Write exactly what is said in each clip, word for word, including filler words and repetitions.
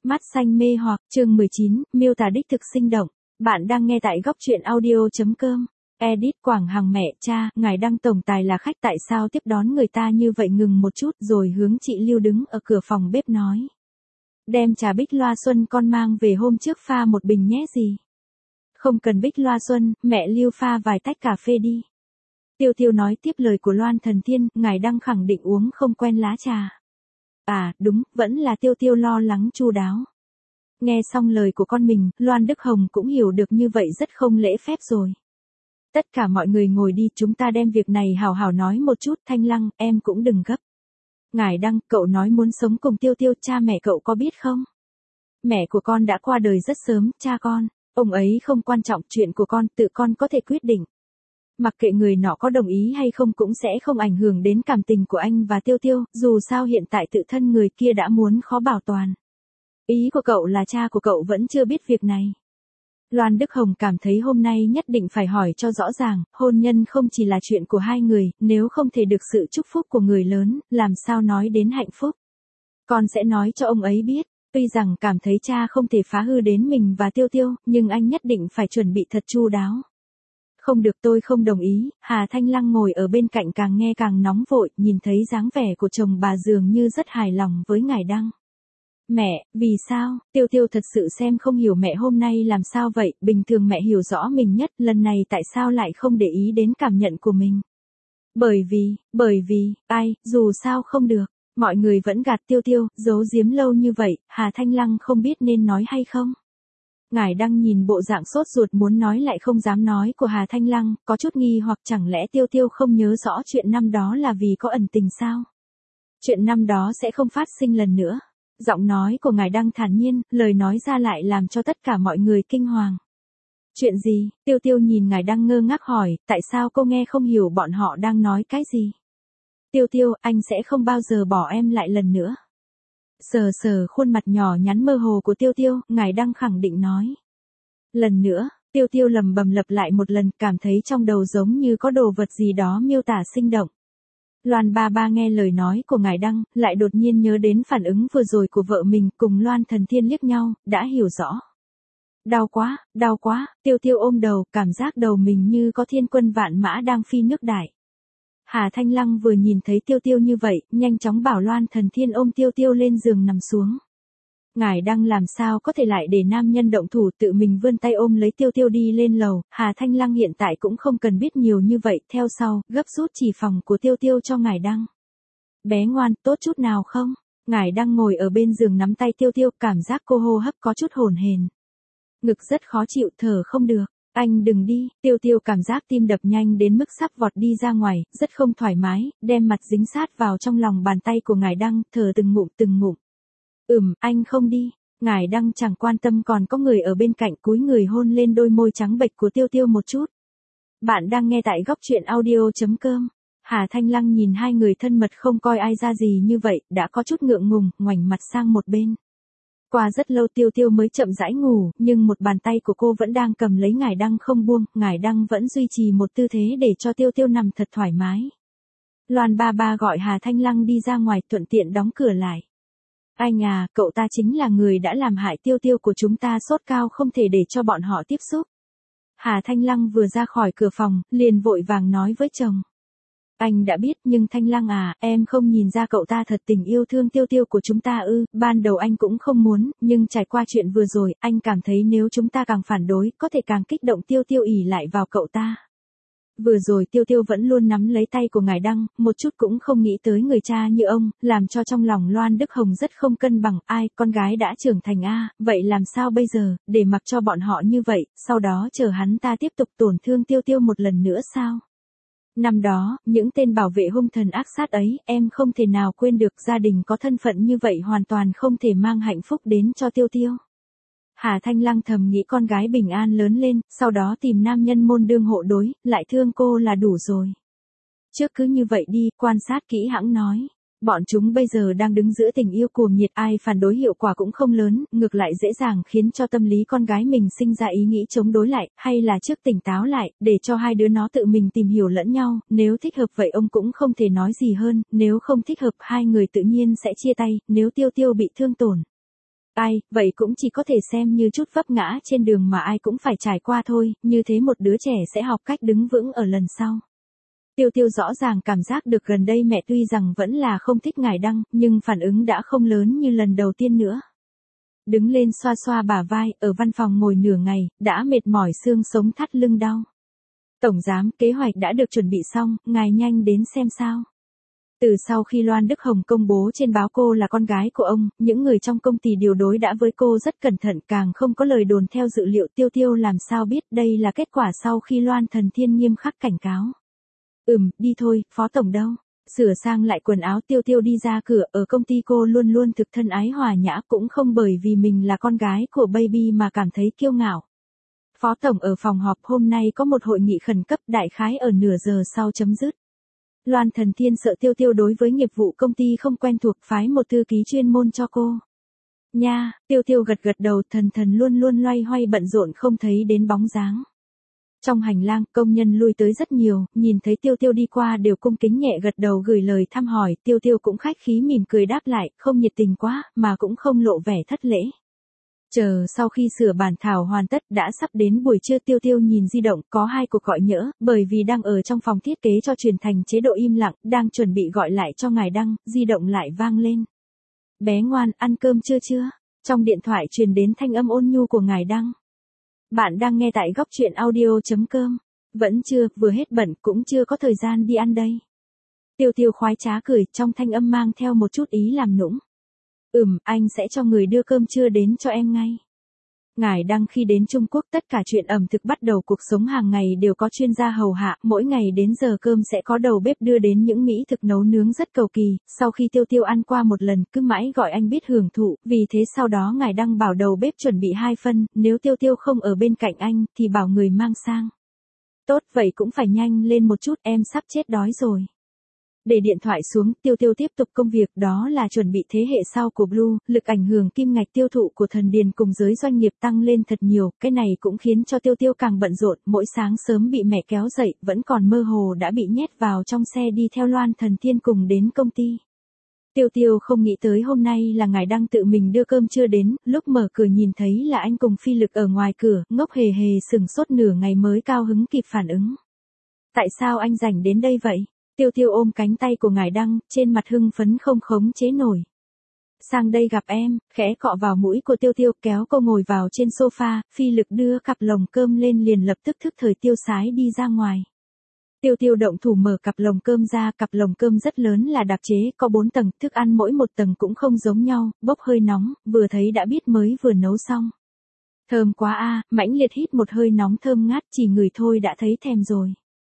Mắt xanh mê hoặc, chương mười chín, miêu tả đích thực sinh động. Bạn đang nghe tại góc truyện audio.com. Edit Quảng Hằng mẹ, cha, ngài Đăng tổng tài là khách tại sao tiếp đón người ta như vậy, ngừng một chút rồi hướng chị Lưu đứng ở cửa phòng bếp nói. Đem trà Bích Loa Xuân con mang về hôm trước pha một bình nhé gì. Không cần Bích Loa Xuân, mẹ Lưu pha vài tách cà phê đi. Tiêu Tiêu nói tiếp lời của Loan Thần Thiên, ngài Đăng khẳng định uống không quen lá trà. À, đúng, vẫn là Tiêu Tiêu lo lắng chu đáo. Nghe xong lời của con mình, Loan Đức Hồng cũng hiểu được như vậy rất không lễ phép rồi. Tất cả mọi người ngồi đi, chúng ta đem việc này hào hào nói một chút. Thanh Lăng, em cũng đừng gấp. Ngài Đăng, cậu nói muốn sống cùng Tiêu Tiêu, cha mẹ cậu có biết không? Mẹ của con đã qua đời rất sớm, cha con, ông ấy không quan trọng, chuyện của con, tự con có thể quyết định. Mặc kệ người nọ có đồng ý hay không cũng sẽ không ảnh hưởng đến cảm tình của anh và Tiêu Tiêu, dù sao hiện tại tự thân người kia đã muốn khó bảo toàn. Ý của cậu là cha của cậu vẫn chưa biết việc này. Loan Đức Hồng cảm thấy hôm nay nhất định phải hỏi cho rõ ràng, hôn nhân không chỉ là chuyện của hai người, nếu không thể được sự chúc phúc của người lớn, làm sao nói đến hạnh phúc. Con sẽ nói cho ông ấy biết, tuy rằng cảm thấy cha không thể phá hư đến mình và Tiêu Tiêu, nhưng anh nhất định phải chuẩn bị thật chu đáo. Không được, tôi không đồng ý. Hà Thanh Lăng ngồi ở bên cạnh càng nghe càng nóng vội, nhìn thấy dáng vẻ của chồng bà dường như rất hài lòng với ngài Đăng. Mẹ, vì sao? Tiêu Tiêu thật sự xem không hiểu mẹ hôm nay làm sao vậy, bình thường mẹ hiểu rõ mình nhất, lần này tại sao lại không để ý đến cảm nhận của mình? Bởi vì, bởi vì, ai, dù sao không được, mọi người vẫn gạt Tiêu Tiêu, giấu giếm lâu như vậy, Hà Thanh Lăng không biết nên nói hay không? Ngài Đăng nhìn bộ dạng sốt ruột muốn nói lại không dám nói của Hà Thanh Lăng, có chút nghi hoặc chẳng lẽ Tiêu Tiêu không nhớ rõ chuyện năm đó là vì có ẩn tình sao? Chuyện năm đó sẽ không phát sinh lần nữa. Giọng nói của ngài Đăng thản nhiên, lời nói ra lại làm cho tất cả mọi người kinh hoàng. Chuyện gì? Tiêu Tiêu nhìn ngài Đăng ngơ ngác hỏi, tại sao cô nghe không hiểu bọn họ đang nói cái gì? Tiêu Tiêu, anh sẽ không bao giờ bỏ em lại lần nữa. Sờ sờ khuôn mặt nhỏ nhắn mơ hồ của Tiêu Tiêu, ngài Đăng khẳng định nói. Lần nữa, Tiêu Tiêu lầm bầm lặp lại một lần, cảm thấy trong đầu giống như có đồ vật gì đó miêu tả sinh động. Loan ba ba nghe lời nói của ngài Đăng, lại đột nhiên nhớ đến phản ứng vừa rồi của vợ mình, cùng Loan Thần Thiên liếc nhau, đã hiểu rõ. Đau quá, đau quá, Tiêu Tiêu ôm đầu, cảm giác đầu mình như có thiên quân vạn mã đang phi nước đại. Hà Thanh Lăng vừa nhìn thấy Tiêu Tiêu như vậy, nhanh chóng bảo Loan Thần Thiên ôm Tiêu Tiêu lên giường nằm xuống. Ngài Đăng làm sao có thể lại để nam nhân động thủ, tự mình vươn tay ôm lấy Tiêu Tiêu đi lên lầu. Hà Thanh Lăng hiện tại cũng không cần biết nhiều như vậy, theo sau, gấp rút chỉ phòng của Tiêu Tiêu cho ngài Đăng. Bé ngoan, tốt chút nào không? Ngài Đăng ngồi ở bên giường nắm tay Tiêu Tiêu, cảm giác cô hô hấp có chút hổn hển. Ngực rất khó chịu, thở không được. Anh đừng đi. Tiêu Tiêu cảm giác tim đập nhanh đến mức sắp vọt đi ra ngoài, rất không thoải mái, đem mặt dính sát vào trong lòng bàn tay của ngài Đăng, thở từng ngụm từng ngụm. Ừm, anh không đi. Ngài Đăng chẳng quan tâm còn có người ở bên cạnh, cúi người hôn lên đôi môi trắng bệch của Tiêu Tiêu một chút. Bạn đang nghe tại góc truyện audio.com. Hà Thanh Lăng nhìn hai người thân mật không coi ai ra gì như vậy, đã có chút ngượng ngùng, ngoảnh mặt sang một bên. Qua rất lâu Tiêu Tiêu mới chậm rãi ngủ, nhưng một bàn tay của cô vẫn đang cầm lấy ngài Đăng không buông, ngài Đăng vẫn duy trì một tư thế để cho Tiêu Tiêu nằm thật thoải mái. Loan ba ba gọi Hà Thanh Lăng đi ra ngoài, thuận tiện đóng cửa lại. Anh à, cậu ta chính là người đã làm hại Tiêu Tiêu của chúng ta, sốt cao không thể để cho bọn họ tiếp xúc. Hà Thanh Lăng vừa ra khỏi cửa phòng, liền vội vàng nói với chồng. Anh đã biết, nhưng Thanh Lăng à, em không nhìn ra cậu ta thật tình yêu thương Tiêu Tiêu của chúng ta ư? Ban đầu anh cũng không muốn, nhưng trải qua chuyện vừa rồi, anh cảm thấy nếu chúng ta càng phản đối, có thể càng kích động Tiêu Tiêu ỷ lại vào cậu ta. Vừa rồi Tiêu Tiêu vẫn luôn nắm lấy tay của ngài Đăng, một chút cũng không nghĩ tới người cha như ông, làm cho trong lòng Loan Đức Hồng rất không cân bằng. Ai, con gái đã trưởng thành a, vậy làm sao bây giờ, để mặc cho bọn họ như vậy, sau đó chờ hắn ta tiếp tục tổn thương Tiêu Tiêu một lần nữa sao? Năm đó, những tên bảo vệ hung thần ác sát ấy, em không thể nào quên được, gia đình có thân phận như vậy hoàn toàn không thể mang hạnh phúc đến cho Tiêu Tiêu. Hà Thanh Lăng thầm nghĩ con gái bình an lớn lên, sau đó tìm nam nhân môn đương hộ đối, lại thương cô là đủ rồi. Trước cứ như vậy đi, quan sát kỹ hãng nói. Bọn chúng bây giờ đang đứng giữa tình yêu cuồng nhiệt, ai phản đối hiệu quả cũng không lớn, ngược lại dễ dàng khiến cho tâm lý con gái mình sinh ra ý nghĩ chống đối lại, hay là trước tỉnh táo lại, để cho hai đứa nó tự mình tìm hiểu lẫn nhau, nếu thích hợp vậy ông cũng không thể nói gì hơn, nếu không thích hợp hai người tự nhiên sẽ chia tay, nếu Tiêu Tiêu bị thương tổn. Ai, vậy cũng chỉ có thể xem như chút vấp ngã trên đường mà ai cũng phải trải qua thôi, như thế một đứa trẻ sẽ học cách đứng vững ở lần sau. Tiêu Tiêu rõ ràng cảm giác được gần đây mẹ tuy rằng vẫn là không thích ngải Đăng, nhưng phản ứng đã không lớn như lần đầu tiên nữa. Đứng lên xoa xoa bả vai, ở văn phòng ngồi nửa ngày, đã mệt mỏi xương sống thắt lưng đau. Tổng giám, kế hoạch đã được chuẩn bị xong, ngài nhanh đến xem sao. Từ sau khi Loan Đức Hồng công bố trên báo cô là con gái của ông, những người trong công ty điều đối đã với cô rất cẩn thận, càng không có lời đồn theo dự liệu. Tiêu Tiêu làm sao biết đây là kết quả sau khi Loan Thần Thiên nghiêm khắc cảnh cáo. Ừm, đi thôi, phó tổng đâu? Sửa sang lại quần áo Tiêu Tiêu đi ra cửa. Ở công ty cô luôn luôn thực thân ái hòa nhã, cũng không bởi vì mình là con gái của Baby mà cảm thấy kiêu ngạo. Phó tổng ở phòng họp, hôm nay có một hội nghị khẩn cấp, đại khái ở nửa giờ sau chấm dứt. Loan Thần Thiên sợ Tiêu Tiêu đối với nghiệp vụ công ty không quen thuộc, phái một thư ký chuyên môn cho cô. Nha, Tiêu Tiêu gật gật đầu, thần thần luôn luôn loay hoay bận rộn không thấy đến bóng dáng. Trong hành lang, công nhân lui tới rất nhiều, nhìn thấy Tiêu Tiêu đi qua đều cung kính nhẹ gật đầu gửi lời thăm hỏi. Tiêu Tiêu cũng khách khí mỉm cười đáp lại, không nhiệt tình quá, mà cũng không lộ vẻ thất lễ. Chờ sau khi sửa bản thảo hoàn tất đã sắp đến buổi trưa. Tiêu Tiêu nhìn di động, có hai cuộc gọi nhỡ, bởi vì đang ở trong phòng thiết kế cho truyền thành chế độ im lặng, đang chuẩn bị gọi lại cho ngài Đăng, di động lại vang lên. Bé ngoan, ăn cơm chưa chưa? Trong điện thoại truyền đến thanh âm ôn nhu của ngài Đăng. Bạn đang nghe tại góc truyện audio chấm com. Vẫn chưa, vừa hết bận cũng chưa có thời gian đi ăn đây. Tiêu Tiêu khoái trá cười, trong thanh âm mang theo một chút ý làm nũng. Ừm, anh sẽ cho người đưa cơm trưa đến cho em ngay. Ngài Đăng khi đến Trung Quốc tất cả chuyện ẩm thực bắt đầu, cuộc sống hàng ngày đều có chuyên gia hầu hạ, mỗi ngày đến giờ cơm sẽ có đầu bếp đưa đến những mỹ thực nấu nướng rất cầu kỳ. Sau khi Tiêu Tiêu ăn qua một lần, cứ mãi gọi anh biết hưởng thụ, vì thế sau đó ngài Đăng bảo đầu bếp chuẩn bị hai phân, nếu Tiêu Tiêu không ở bên cạnh anh, thì bảo người mang sang. Tốt, vậy cũng phải nhanh lên một chút, em sắp chết đói rồi. Để điện thoại xuống, Tiêu Tiêu tiếp tục công việc, đó là chuẩn bị thế hệ sau của Blue, lực ảnh hưởng kim ngạch tiêu thụ của Thần Điền cùng giới doanh nghiệp tăng lên thật nhiều, cái này cũng khiến cho Tiêu Tiêu càng bận rộn, mỗi sáng sớm bị mẹ kéo dậy, vẫn còn mơ hồ đã bị nhét vào trong xe đi theo Loan Thần Thiên cùng đến công ty. Tiêu Tiêu không nghĩ tới hôm nay là ngài Đăng tự mình đưa cơm trưa đến, lúc mở cửa nhìn thấy là anh cùng Phi Lực ở ngoài cửa, ngốc hề hề sừng sốt nửa ngày mới cao hứng kịp phản ứng. Tại sao anh rảnh đến đây vậy? Tiêu Tiêu ôm cánh tay của ngài Đăng, trên mặt hưng phấn không khống chế nổi. Sang đây gặp em, khẽ cọ vào mũi của Tiêu Tiêu, kéo cô ngồi vào trên sofa. Phi Lực đưa cặp lồng cơm lên liền lập tức thức thời tiêu sái đi ra ngoài. Tiêu Tiêu động thủ mở cặp lồng cơm ra, cặp lồng cơm rất lớn là đạp chế, có bốn tầng, thức ăn mỗi một tầng cũng không giống nhau, bốc hơi nóng, vừa thấy đã biết mới vừa nấu xong. Thơm quá a, mãnh liệt hít một hơi nóng thơm ngát, chỉ ngửi thôi đã thấy thèm rồi.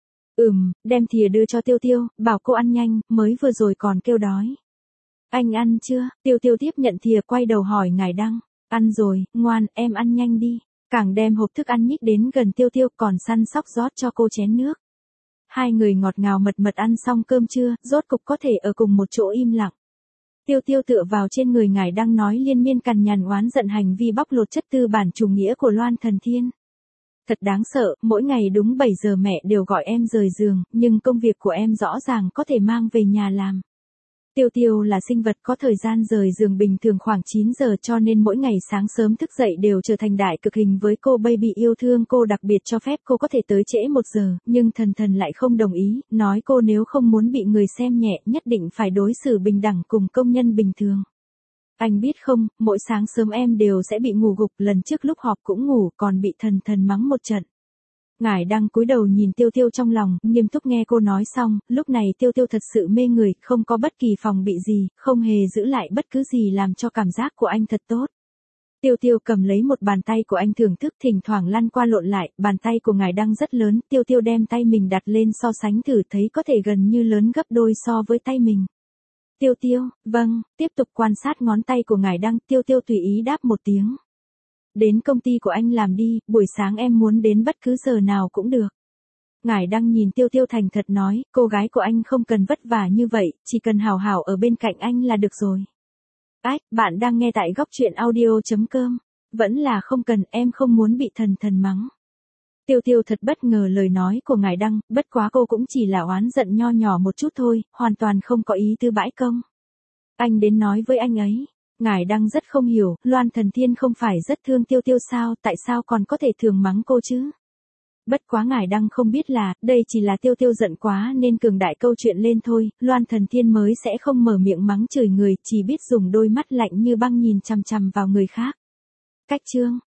Ừm, đem thìa đưa cho Tiêu Tiêu, bảo cô ăn nhanh, mới vừa rồi còn kêu đói. Anh ăn chưa? Tiêu Tiêu tiếp nhận thìa quay đầu hỏi ngài Đăng. Ăn rồi, ngoan, em ăn nhanh đi. Càng đem hộp thức ăn nhích đến gần Tiêu Tiêu, còn săn sóc rót cho cô chén nước. Hai người ngọt ngào mật mật ăn xong cơm trưa, rốt cục có thể ở cùng một chỗ im lặng. Tiêu Tiêu tựa vào trên người ngài Đăng nói liên miên cằn nhằn oán giận hành vi bóc lột chất tư bản chủ nghĩa của Loan Thần Thiên. Thật đáng sợ, mỗi ngày đúng bảy giờ mẹ đều gọi em rời giường, nhưng công việc của em rõ ràng có thể mang về nhà làm. Tiêu Tiêu là sinh vật có thời gian rời giường bình thường khoảng chín giờ, cho nên mỗi ngày sáng sớm thức dậy đều trở thành đại cực hình với cô. Baby yêu thương cô, đặc biệt cho phép cô có thể tới trễ một giờ, nhưng Thần Thần lại không đồng ý, nói cô nếu không muốn bị người xem nhẹ nhất định phải đối xử bình đẳng cùng công nhân bình thường. Anh biết không, mỗi sáng sớm em đều sẽ bị ngủ gục, lần trước lúc họp cũng ngủ, còn bị Thần Thần mắng một trận. Ngài Đăng cúi đầu nhìn Tiêu Tiêu trong lòng, nghiêm túc nghe cô nói xong, lúc này Tiêu Tiêu thật sự mê người, không có bất kỳ phòng bị gì, không hề giữ lại bất cứ gì làm cho cảm giác của anh thật tốt. Tiêu Tiêu cầm lấy một bàn tay của anh thưởng thức, thỉnh thoảng lăn qua lộn lại, bàn tay của ngài Đăng rất lớn, Tiêu Tiêu đem tay mình đặt lên so sánh thử thấy có thể gần như lớn gấp đôi so với tay mình. Tiêu Tiêu, vâng, tiếp tục quan sát ngón tay của ngài Đăng, Tiêu Tiêu tùy ý đáp một tiếng. Đến công ty của anh làm đi, buổi sáng em muốn đến bất cứ giờ nào cũng được. Ngài Đăng nhìn Tiêu Tiêu thành thật nói, cô gái của anh không cần vất vả như vậy, chỉ cần hào hảo ở bên cạnh anh là được rồi. Ách, bạn đang nghe tại góc truyện audio chấm com. Vẫn là không cần, em không muốn bị Thần Thần mắng. Tiêu Tiêu thật bất ngờ lời nói của ngài Đăng, bất quá cô cũng chỉ là oán giận nho nhỏ một chút thôi, hoàn toàn không có ý tư bãi công. Anh đến nói với anh ấy. ngài đang rất không hiểu, Loan Thần Thiên không phải rất thương Tiêu Tiêu sao, tại sao còn có thể thường mắng cô chứ? Bất quá ngài đang không biết là, đây chỉ là Tiêu Tiêu giận quá nên cường đại câu chuyện lên thôi, Loan Thần Thiên mới sẽ không mở miệng mắng chửi người, chỉ biết dùng đôi mắt lạnh như băng nhìn chằm chằm vào người khác. Cách chương